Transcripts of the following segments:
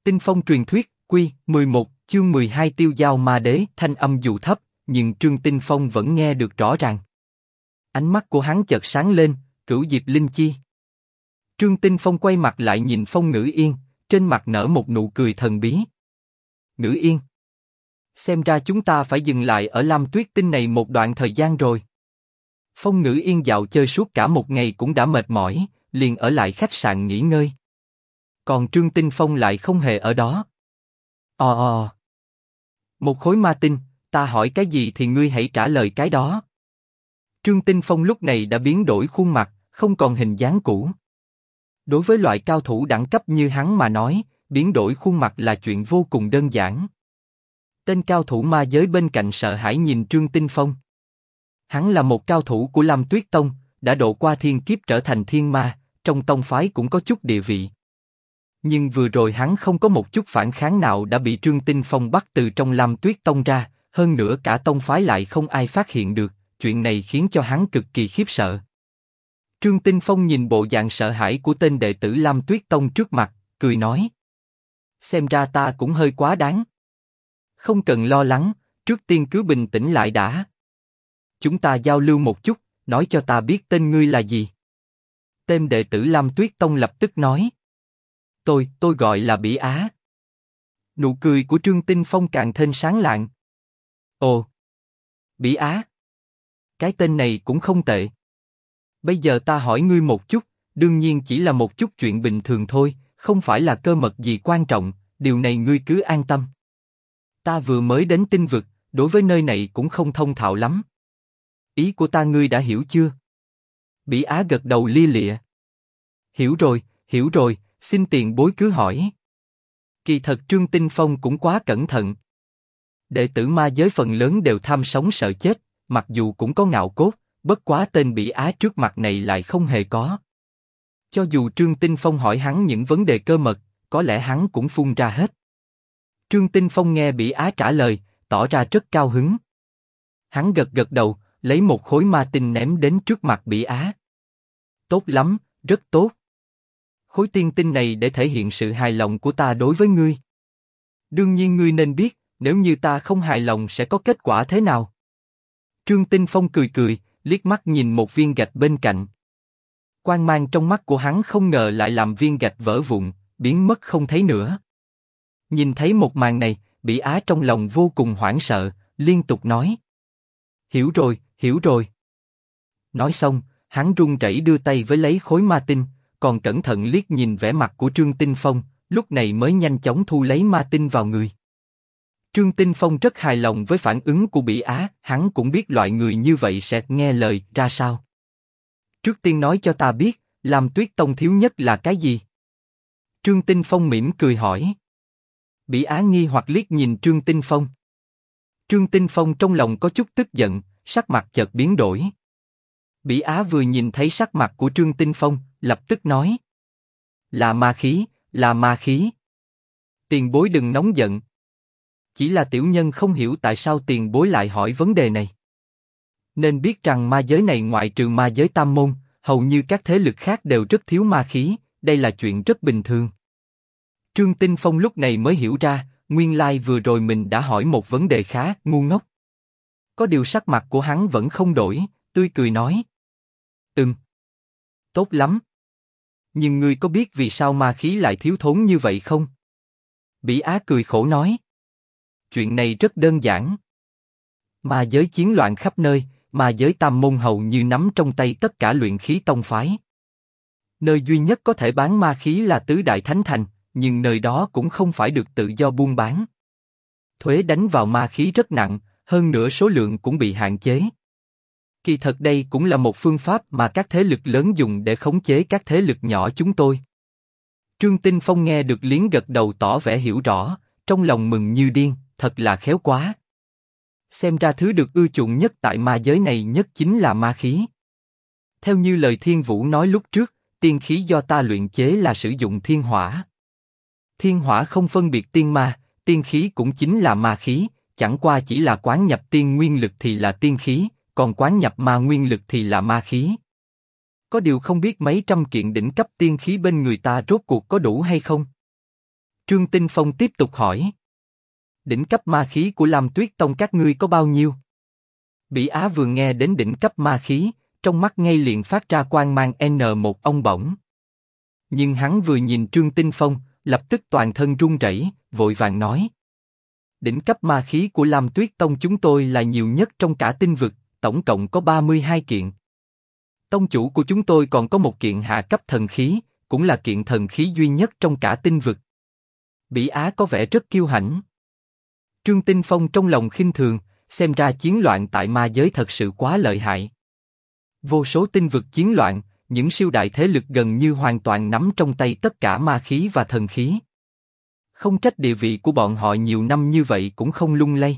Tinh phong truyền thuyết, Quy 11, chương 12 Tiêu Dao Ma Đế. Thanh âm dù thấp, nhưng Trương Tinh Phong vẫn nghe được rõ ràng. Ánh mắt của hắn chợt sáng lên, Cửu Diệp Linh Chi. Trương Tinh Phong quay mặt lại nhìn Phong Ngữ Yên, trên mặt nở một nụ cười thần bí. Ngữ Yên, xem ra chúng ta phải dừng lại ở Lam Tuyết Tinh này một đoạn thời gian rồi. Phong Ngữ Yên dạo chơi suốt cả một ngày cũng đã mệt mỏi, liền ở lại khách sạn nghỉ ngơi. Còn Trương Tinh Phong lại không hề ở đó. Một khối ma tinh, ta hỏi cái gì thì ngươi hãy trả lời cái đó. Trương Tinh Phong lúc này đã biến đổi khuôn mặt, không còn hình dáng cũ. Đối với loại cao thủ đẳng cấp như hắn mà nói, biến đổi khuôn mặt là chuyện vô cùng đơn giản. Tên cao thủ ma giới bên cạnh sợ hãi nhìn Trương Tinh Phong. Hắn là một cao thủ của Lam Tuyết Tông, đã độ qua thiên kiếp trở thành thiên ma, trong tông phái cũng có chút địa vị. Nhưng vừa rồi hắn không có một chút phản kháng nào đã bị Trương Tinh Phong bắt từ trong Lam Tuyết Tông ra, hơn nữa cả tông phái lại không ai phát hiện được, chuyện này khiến cho hắn cực kỳ khiếp sợ. Trương Tinh Phong nhìn bộ dạng sợ hãi của tên đệ tử Lam Tuyết Tông trước mặt, cười nói: xem ra ta cũng hơi quá đáng. Không cần lo lắng, trước tiên cứ bình tĩnh lại đã. Chúng ta giao lưu một chút, nói cho ta biết tên ngươi là gì. Tên đệ tử Lam Tuyết Tông lập tức nói: Tôi gọi là Bỉ Á. Nụ cười của Trương Tinh Phong càng thêm sáng lạng. Ồ, Bỉ Á, cái tên này cũng không tệ. Bây giờ ta hỏi ngươi một chút, đương nhiên chỉ là một chút chuyện bình thường thôi, không phải là cơ mật gì quan trọng, điều này ngươi cứ an tâm. Ta vừa mới đến tinh vực, đối với nơi này cũng không thông thạo lắm. Ý của ta ngươi đã hiểu chưa? Bỉ Á gật đầu lia lịa. Hiểu rồi, xin tiền bối cứ hỏi. Kỳ thật Trương Tinh Phong cũng quá cẩn thận. Đệ tử ma giới phần lớn đều tham sống sợ chết, mặc dù cũng có ngạo cốt, bất quá tên Bỉ Á trước mặt này lại không hề có. Cho dù Trương Tinh Phong hỏi hắn những vấn đề cơ mật, có lẽ hắn cũng phun ra hết. Trương Tinh Phong nghe Bỉ Á trả lời, tỏ ra rất cao hứng. Hắn gật đầu, lấy một khối ma tinh ném đến trước mặt Bỉ Á. Tốt lắm, rất tốt. Khối tiên tinh này để thể hiện sự hài lòng của ta đối với ngươi. Đương nhiên ngươi nên biết, nếu như ta không hài lòng sẽ có kết quả thế nào. Trương Tinh Phong cười, liếc mắt nhìn một viên gạch bên cạnh. Quang mang trong mắt của hắn không ngờ lại làm viên gạch vỡ vụn, biến mất không thấy nữa. Nhìn thấy một màn này, Bỉ Á trong lòng vô cùng hoảng sợ, liên tục nói: hiểu rồi. Nói xong, hắn run rẩy đưa tay với lấy khối ma tinh, còn cẩn thận liếc nhìn vẻ mặt của Trương Tinh Phong, lúc này mới nhanh chóng thu lấy ma tinh vào người. Trương Tinh Phong rất hài lòng với phản ứng của Bỉ Á, hắn cũng biết loại người như vậy sẽ nghe lời ra sao. Trước tiên nói cho ta biết, Lam Tuyết Tông thiếu nhất là cái gì? Trương Tinh Phong mỉm cười hỏi. Bỉ Á nghi hoặc liếc nhìn Trương Tinh Phong. Trương Tinh Phong trong lòng có chút tức giận, sắc mặt chợt biến đổi. Bỉ Á vừa nhìn thấy sắc mặt của Trương Tinh Phong, lập tức nói: là ma khí. Tiền bối đừng nóng giận. Chỉ là tiểu nhân không hiểu tại sao tiền bối lại hỏi vấn đề này. Nên biết rằng ma giới này ngoại trừ ma giới Tam Môn, hầu như các thế lực khác đều rất thiếu ma khí, đây là chuyện rất bình thường. Trương Tinh Phong lúc này mới hiểu ra, nguyên lai vừa rồi mình đã hỏi một vấn đề khá ngu ngốc. Có điều sắc mặt của hắn vẫn không đổi, tươi cười nói: tốt lắm. Nhưng ngươi có biết vì sao ma khí lại thiếu thốn như vậy không? Bỉ Á cười khổ nói: chuyện này rất đơn giản. Ma giới chiến loạn khắp nơi, ma giới Tam Môn hầu như nắm trong tay tất cả luyện khí tông phái. Nơi duy nhất có thể bán ma khí là Tứ Đại Thánh Thành, nhưng nơi đó cũng không phải được tự do buôn bán. Thuế đánh vào ma khí rất nặng, hơn nữa số lượng cũng bị hạn chế. Kỳ thật đây cũng là một phương pháp mà các thế lực lớn dùng để khống chế các thế lực nhỏ chúng tôi. Trương Tinh Phong nghe được liếng gật đầu tỏ vẻ hiểu rõ, trong lòng mừng như điên, thật là khéo quá. Xem ra thứ được ưa chuộng nhất tại ma giới này nhất chính là ma khí. Theo như lời Thiên Vũ nói lúc trước, tiên khí do ta luyện chế là sử dụng thiên hỏa. Thiên hỏa không phân biệt tiên ma, tiên khí cũng chính là ma khí, chẳng qua chỉ là quán nhập tiên nguyên lực thì là tiên khí, còn quán nhập ma nguyên lực thì là ma khí. Có điều không biết mấy trăm kiện đỉnh cấp tiên khí bên người ta rốt cuộc có đủ hay không? Trương Tinh Phong tiếp tục hỏi. Đỉnh cấp ma khí của Lam Tuyết Tông các ngươi có bao nhiêu? Bỉ Á vừa nghe đến đỉnh cấp ma khí, trong mắt ngay liền phát ra quang mang N1 ong bổng. Nhưng hắn vừa nhìn Trương Tinh Phong, lập tức toàn thân run rẩy, vội vàng nói. Đỉnh cấp ma khí của Lam Tuyết Tông chúng tôi là nhiều nhất trong cả tinh vực, tổng cộng có 32 kiện. Tông chủ của chúng tôi còn có một kiện hạ cấp thần khí, cũng là kiện thần khí duy nhất trong cả tinh vực. Bỉ Á có vẻ rất kiêu hãnh. Trương Tinh Phong trong lòng khinh thường, xem ra chiến loạn tại ma giới thật sự quá lợi hại. Vô số tinh vực chiến loạn, những siêu đại thế lực gần như hoàn toàn nắm trong tay tất cả ma khí và thần khí. Không trách địa vị của bọn họ nhiều năm như vậy cũng không lung lay.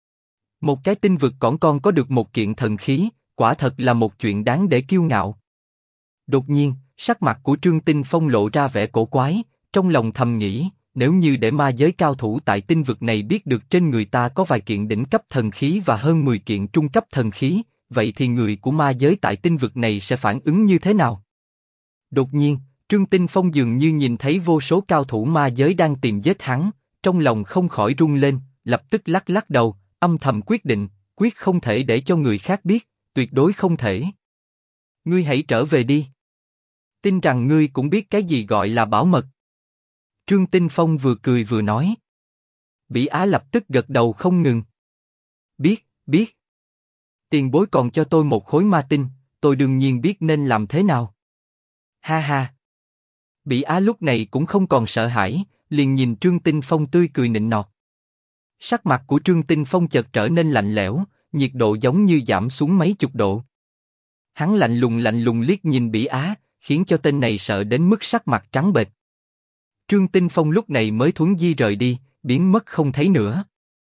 Một cái tinh vực còn có được một kiện thần khí, quả thật là một chuyện đáng để kiêu ngạo. Đột nhiên, sắc mặt của Trương Tinh Phong lộ ra vẻ cổ quái, trong lòng thầm nghĩ, nếu như để ma giới cao thủ tại tinh vực này biết được trên người ta có vài kiện đỉnh cấp thần khí và hơn 10 kiện trung cấp thần khí, vậy thì người của ma giới tại tinh vực này sẽ phản ứng như thế nào? Đột nhiên, Trương Tinh Phong dường như nhìn thấy vô số cao thủ ma giới đang tìm giết hắn, trong lòng không khỏi rung lên, lập tức lắc lắc đầu, âm thầm quyết định, quyết không thể để cho người khác biết, tuyệt đối không thể. Ngươi hãy trở về đi. Tin rằng ngươi cũng biết cái gì gọi là bảo mật. Trương Tinh Phong vừa cười vừa nói. Bỉ Á lập tức gật đầu không ngừng. Biết, biết. Tiền bối còn cho tôi một khối ma tinh, tôi đương nhiên biết nên làm thế nào. Ha ha. Bỉ Á lúc này cũng không còn sợ hãi, liền nhìn Trương Tinh Phong tươi cười nịnh nọt. Sắc mặt của Trương Tinh Phong chợt trở nên lạnh lẽo, nhiệt độ giống như giảm xuống mấy chục độ. Hắn lạnh lùng liếc nhìn Bỉ Á, khiến cho tên này sợ đến mức sắc mặt trắng bệch. Trương Tinh Phong lúc này mới thuấn di rời đi, biến mất không thấy nữa.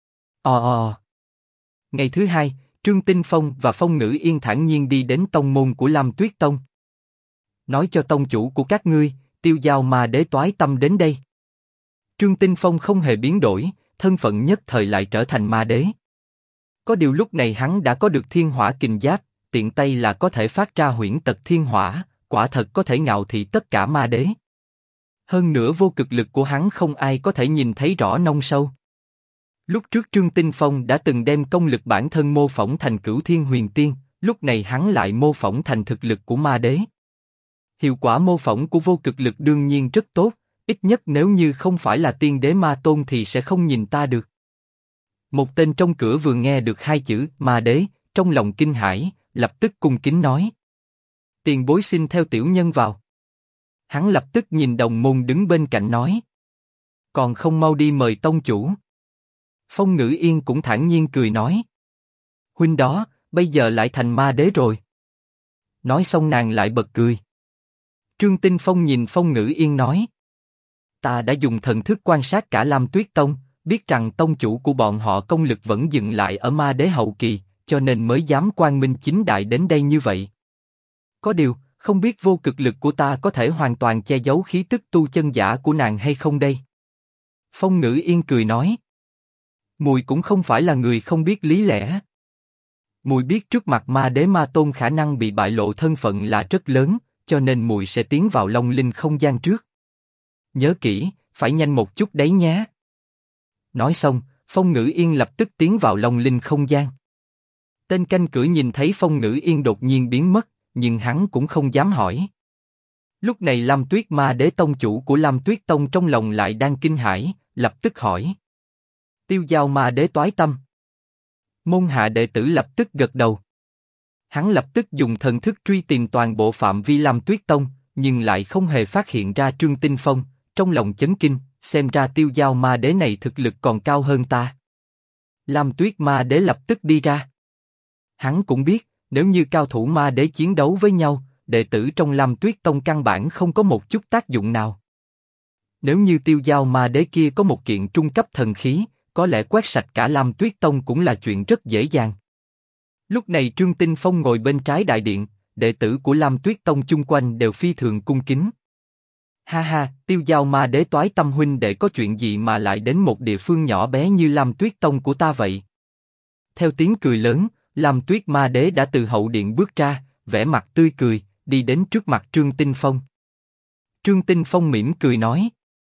Ngày thứ hai, Trương Tinh Phong và Phong Ngữ Yên thản nhiên đi đến tông môn của Lam Tuyết Tông. Nói cho tông chủ của các ngươi, Tiêu Giao Ma Đế toái tâm đến đây. Trương Tinh Phong không hề biến đổi, thân phận nhất thời lại trở thành ma đế. Có điều lúc này hắn đã có được thiên hỏa kình giáp, tiện tay là có thể phát ra huyễn tật thiên hỏa, quả thật có thể ngạo thị tất cả ma đế. Hơn nữa vô cực lực của hắn không ai có thể nhìn thấy rõ nông sâu. Lúc trước Trương Tinh Phong đã từng đem công lực bản thân mô phỏng thành Cửu Thiên Huyền Tiên, lúc này hắn lại mô phỏng thành thực lực của ma đế. Hiệu quả mô phỏng của vô cực lực đương nhiên rất tốt, ít nhất nếu như không phải là tiên đế ma tôn thì sẽ không nhìn ta được. Một tên trong cửa vừa nghe được hai chữ ma đế, trong lòng kinh hãi, lập tức cung kính nói. Tiền bối xin theo tiểu nhân vào. Hắn lập tức nhìn đồng môn đứng bên cạnh nói. Còn không mau đi mời tông chủ. Phong Ngữ Yên cũng thản nhiên cười nói. Huynh đó, bây giờ lại thành ma đế rồi. Nói xong nàng lại bật cười. Trương Tinh Phong nhìn Phong Ngữ Yên nói. Ta đã dùng thần thức quan sát cả Lam Tuyết Tông, biết rằng tông chủ của bọn họ công lực vẫn dừng lại ở ma đế hậu kỳ, cho nên mới dám quang minh chính đại đến đây như vậy. Có điều, không biết vô cực lực của ta có thể hoàn toàn che giấu khí tức tu chân giả của nàng hay không đây? Phong Ngữ Yên cười nói. Mùi cũng không phải là người không biết lý lẽ. Mùi biết trước mặt ma đế ma tôn khả năng bị bại lộ thân phận là rất lớn, cho nên mùi sẽ tiến vào Long Linh không gian trước. Nhớ kỹ, phải nhanh một chút đấy nhé. Nói xong, Phong Ngữ Yên lập tức tiến vào Long Linh không gian. Tên canh cửa nhìn thấy Phong Ngữ Yên đột nhiên biến mất, nhưng hắn cũng không dám hỏi. Lúc này Lam Tuyết Ma Đế tông chủ của Lam Tuyết Tông trong lòng lại đang kinh hãi, lập tức hỏi. Tiêu Giao Ma Đế toái tâm. Môn hạ đệ tử lập tức gật đầu. Hắn lập tức dùng thần thức truy tìm toàn bộ phạm vi Lam Tuyết Tông, nhưng lại không hề phát hiện ra Trương Tinh Phong, trong lòng chấn kinh, xem ra Tiêu Giao Ma Đế này thực lực còn cao hơn ta. Lam Tuyết Ma Đế lập tức đi ra. Hắn cũng biết, nếu như cao thủ ma đế chiến đấu với nhau, đệ tử trong Lam Tuyết Tông căn bản không có một chút tác dụng nào. Nếu như Tiêu Giao Ma Đế kia có một kiện trung cấp thần khí, có lẽ quét sạch cả Lam Tuyết Tông cũng là chuyện rất dễ dàng. Lúc này Trương Tinh Phong ngồi bên trái đại điện, đệ tử của Lam Tuyết Tông chung quanh đều phi thường cung kính. Ha ha, Tiêu Giao Ma Đế toái tâm huynh đệ có chuyện gì mà lại đến một địa phương nhỏ bé như Lam Tuyết Tông của ta vậy? Theo tiếng cười lớn, Lam Tuyết Ma Đế đã từ hậu điện bước ra, vẻ mặt tươi cười, đi đến trước mặt Trương Tinh Phong. Trương Tinh Phong mỉm cười nói.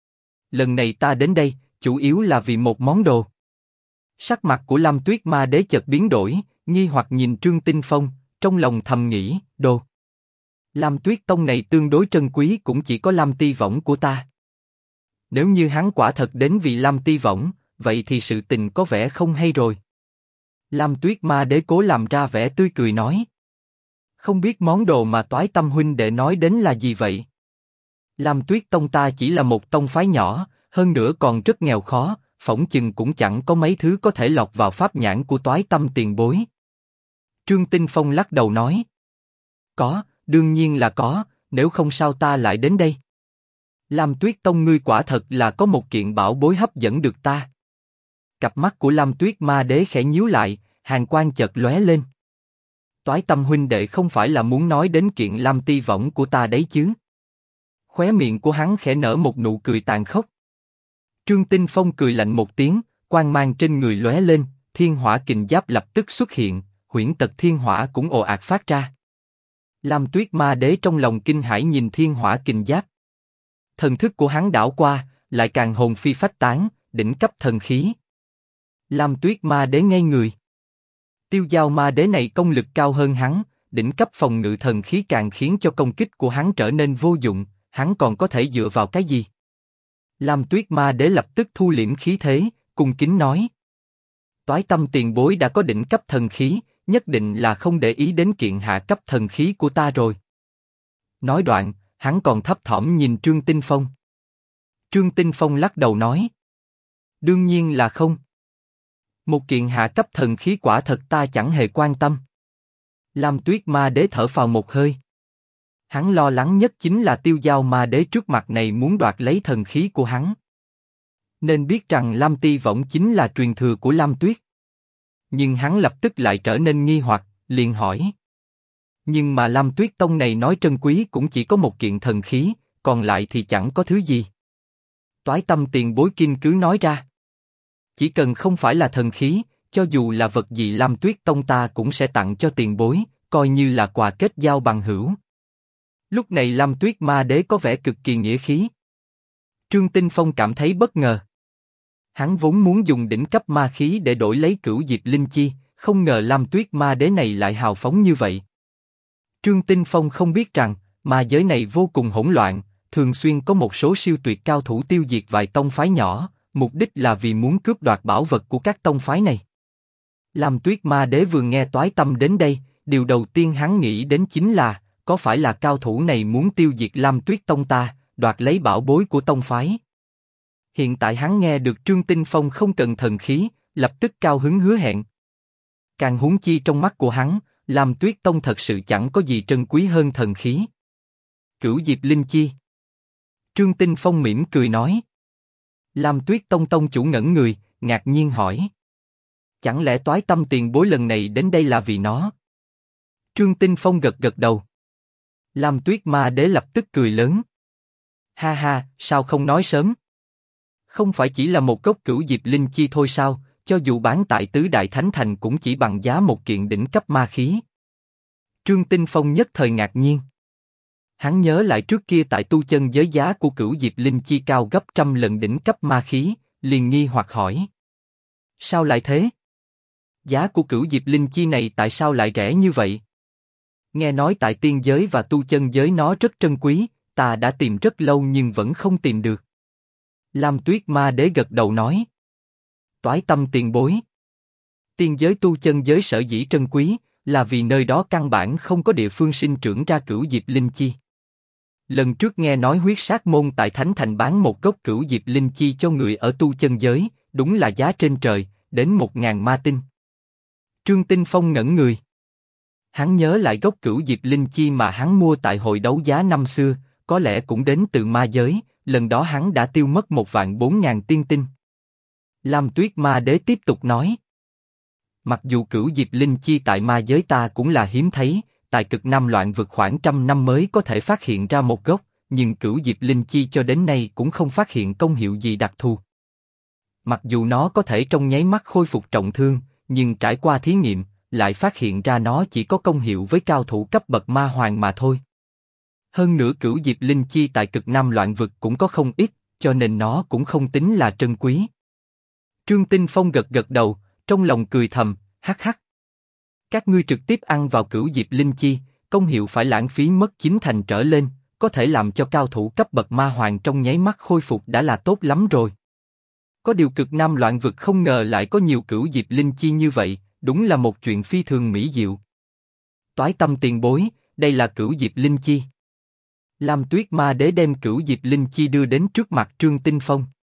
Lần này ta đến đây, chủ yếu là vì một món đồ. Sắc mặt của Lam Tuyết Ma Đế chợt biến đổi, nghi hoặc nhìn Trương Tinh Phong, trong lòng thầm nghĩ, đồ. Lam Tuyết Tông này tương đối trân quý cũng chỉ có Lam Ti Võng của ta. Nếu như hắn quả thật đến vì Lam Ti Võng, vậy thì sự tình có vẻ không hay rồi. Lam Tuyết Ma Đế cố làm ra vẻ tươi cười nói. Không biết món đồ mà Toái Tâm huynh đệ nói đến là gì vậy? Lam Tuyết Tông ta chỉ là một tông phái nhỏ, hơn nữa còn rất nghèo khó, phỏng chừng cũng chẳng có mấy thứ có thể lọt vào pháp nhãn của Toái Tâm tiền bối. Trương Tinh Phong lắc đầu nói. Có, đương nhiên là có, nếu không sao ta lại đến đây. Lam Tuyết Tông ngươi quả thật là có một kiện bảo bối hấp dẫn được ta. Cặp mắt của Lam Tuyết Ma Đế khẽ nhíu lại, hàn quang chợt lóe lên. Toái Tâm huynh đệ không phải là muốn nói đến kiện Lam Ti Võng của ta đấy chứ? Khóe miệng của hắn khẽ nở một nụ cười tàn khốc. Trương Tinh Phong cười lạnh một tiếng, quang mang trên người lóe lên, thiên hỏa kình giáp lập tức xuất hiện, huyễn tật thiên hỏa cũng ồ ạt phát ra. Lam Tuyết Ma Đế trong lòng kinh hãi nhìn thiên hỏa kình giáp. Thần thức của hắn đảo qua, lại càng hồn phi phách tán, đỉnh cấp thần khí. Lam Tuyết Ma Đế ngây người. Tiêu Giao Ma Đế này công lực cao hơn hắn, đỉnh cấp phòng ngự thần khí càng khiến cho công kích của hắn trở nên vô dụng, hắn còn có thể dựa vào cái gì? Lam Tuyết Ma Đế lập tức thu liễm khí thế, cung kính nói. Toái Tâm tiền bối đã có đỉnh cấp thần khí, nhất định là không để ý đến kiện hạ cấp thần khí của ta rồi. Nói đoạn, hắn còn thấp thỏm nhìn Trương Tinh Phong. Trương Tinh Phong lắc đầu nói. Đương nhiên là không. Một kiện hạ cấp thần khí quả thật ta chẳng hề quan tâm. Lam Tuyết Ma Đế thở phào một hơi. Hắn lo lắng nhất chính là Tiêu Giao Ma Đế trước mặt này muốn đoạt lấy thần khí của hắn. Nên biết rằng Lam Ti Võng chính là truyền thừa của Lam Tuyết. Nhưng hắn lập tức lại trở nên nghi hoặc, liền hỏi. Nhưng mà Lam Tuyết Tông này nói trân quý cũng chỉ có một kiện thần khí, còn lại thì chẳng có thứ gì. Toái Tâm tiền bối kinh cứ nói ra. Chỉ cần không phải là thần khí, cho dù là vật gì Lam Tuyết Tông ta cũng sẽ tặng cho tiền bối, coi như là quà kết giao bằng hữu. Lúc này Lam Tuyết Ma Đế có vẻ cực kỳ nghĩa khí. Trương Tinh Phong cảm thấy bất ngờ. Hắn vốn muốn dùng đỉnh cấp ma khí để đổi lấy Cửu Diệp Linh Chi, không ngờ Lam Tuyết Ma Đế này lại hào phóng như vậy. Trương Tinh Phong không biết rằng, ma giới này vô cùng hỗn loạn, thường xuyên có một số siêu tuyệt cao thủ tiêu diệt vài tông phái nhỏ, mục đích là vì muốn cướp đoạt bảo vật của các tông phái này. Lam Tuyết Ma Đế vừa nghe Toái Tâm đến đây, điều đầu tiên hắn nghĩ đến chính là, có phải là cao thủ này muốn tiêu diệt Lam Tuyết Tông ta, đoạt lấy bảo bối của tông phái? Hiện tại hắn nghe được Trương Tinh Phong không cần thần khí, lập tức cao hứng hứa hẹn. Càng huống chi trong mắt của hắn, Lam Tuyết Tông thật sự chẳng có gì trân quý hơn thần khí. Cửu Diệp Linh Chi. Trương Tinh Phong mỉm cười nói. Lam Tuyết Tông tông chủ ngẩn người, ngạc nhiên hỏi. Chẳng lẽ Toái Tâm tiền bối lần này đến đây là vì nó? Trương Tinh Phong gật gật đầu. Lam Tuyết Ma Đế lập tức cười lớn. Ha ha, sao không nói sớm? Không phải chỉ là một gốc Cửu Diệp Linh Chi thôi sao, cho dù bán tại Tứ Đại Thánh Thành cũng chỉ bằng giá một kiện đỉnh cấp ma khí. Trương Tinh Phong nhất thời ngạc nhiên. Hắn nhớ lại trước kia tại tu chân giới giá của Cửu Diệp Linh Chi cao gấp trăm lần đỉnh cấp ma khí, liền nghi hoặc hỏi. Sao lại thế? Giá của Cửu Diệp Linh Chi này tại sao lại rẻ như vậy? Nghe nói tại tiên giới và tu chân giới nó rất trân quý, ta đã tìm rất lâu nhưng vẫn không tìm được. Lam Tuyết Ma Đế gật đầu nói. Toái Tâm tiền bối. Tiên giới tu chân giới sở dĩ trân quý, là vì nơi đó căn bản không có địa phương sinh trưởng ra Cửu Diệp Linh Chi. Lần trước nghe nói Huyết Sát Môn tại Thánh Thành bán một gốc Cửu Diệp Linh Chi cho người ở tu chân giới, đúng là giá trên trời, đến 1000 ma tinh. Trương Tinh Phong ngẩn người. Hắn nhớ lại gốc Cửu Diệp Linh Chi mà hắn mua tại hội đấu giá năm xưa, có lẽ cũng đến từ ma giới, lần đó hắn đã tiêu mất 14000 tiên tinh. Lam Tuyết Ma Đế tiếp tục nói. Mặc dù Cửu Diệp Linh Chi tại ma giới ta cũng là hiếm thấy, tại Cực Nam Loạn Vực khoảng trăm năm mới có thể phát hiện ra một gốc, nhưng Cửu Diệp Linh Chi cho đến nay cũng không phát hiện công hiệu gì đặc thù. Mặc dù nó có thể trong nháy mắt khôi phục trọng thương, nhưng trải qua thí nghiệm, lại phát hiện ra nó chỉ có công hiệu với cao thủ cấp bậc ma hoàng mà thôi. Hơn nữa Cửu Diệp Linh Chi tại Cực Nam Loạn Vực cũng có không ít, cho nên nó cũng không tính là trân quý. Trương Tinh Phong gật gật đầu, trong lòng cười thầm, hắc hắc. Các ngươi trực tiếp ăn vào cửu diệp linh chi, công hiệu phải lãng phí mất 9 thành trở lên, có thể làm cho cao thủ cấp bậc ma hoàng trong nháy mắt khôi phục đã là tốt lắm rồi. Có điều cực nam loạn vực không ngờ lại có nhiều cửu diệp linh chi như vậy, đúng là một chuyện phi thường mỹ diệu. Toái tâm tiền bối, đây là cửu diệp linh chi. Lam Tuyết Ma Đế đem cửu diệp linh chi đưa đến trước mặt Trương Tinh Phong.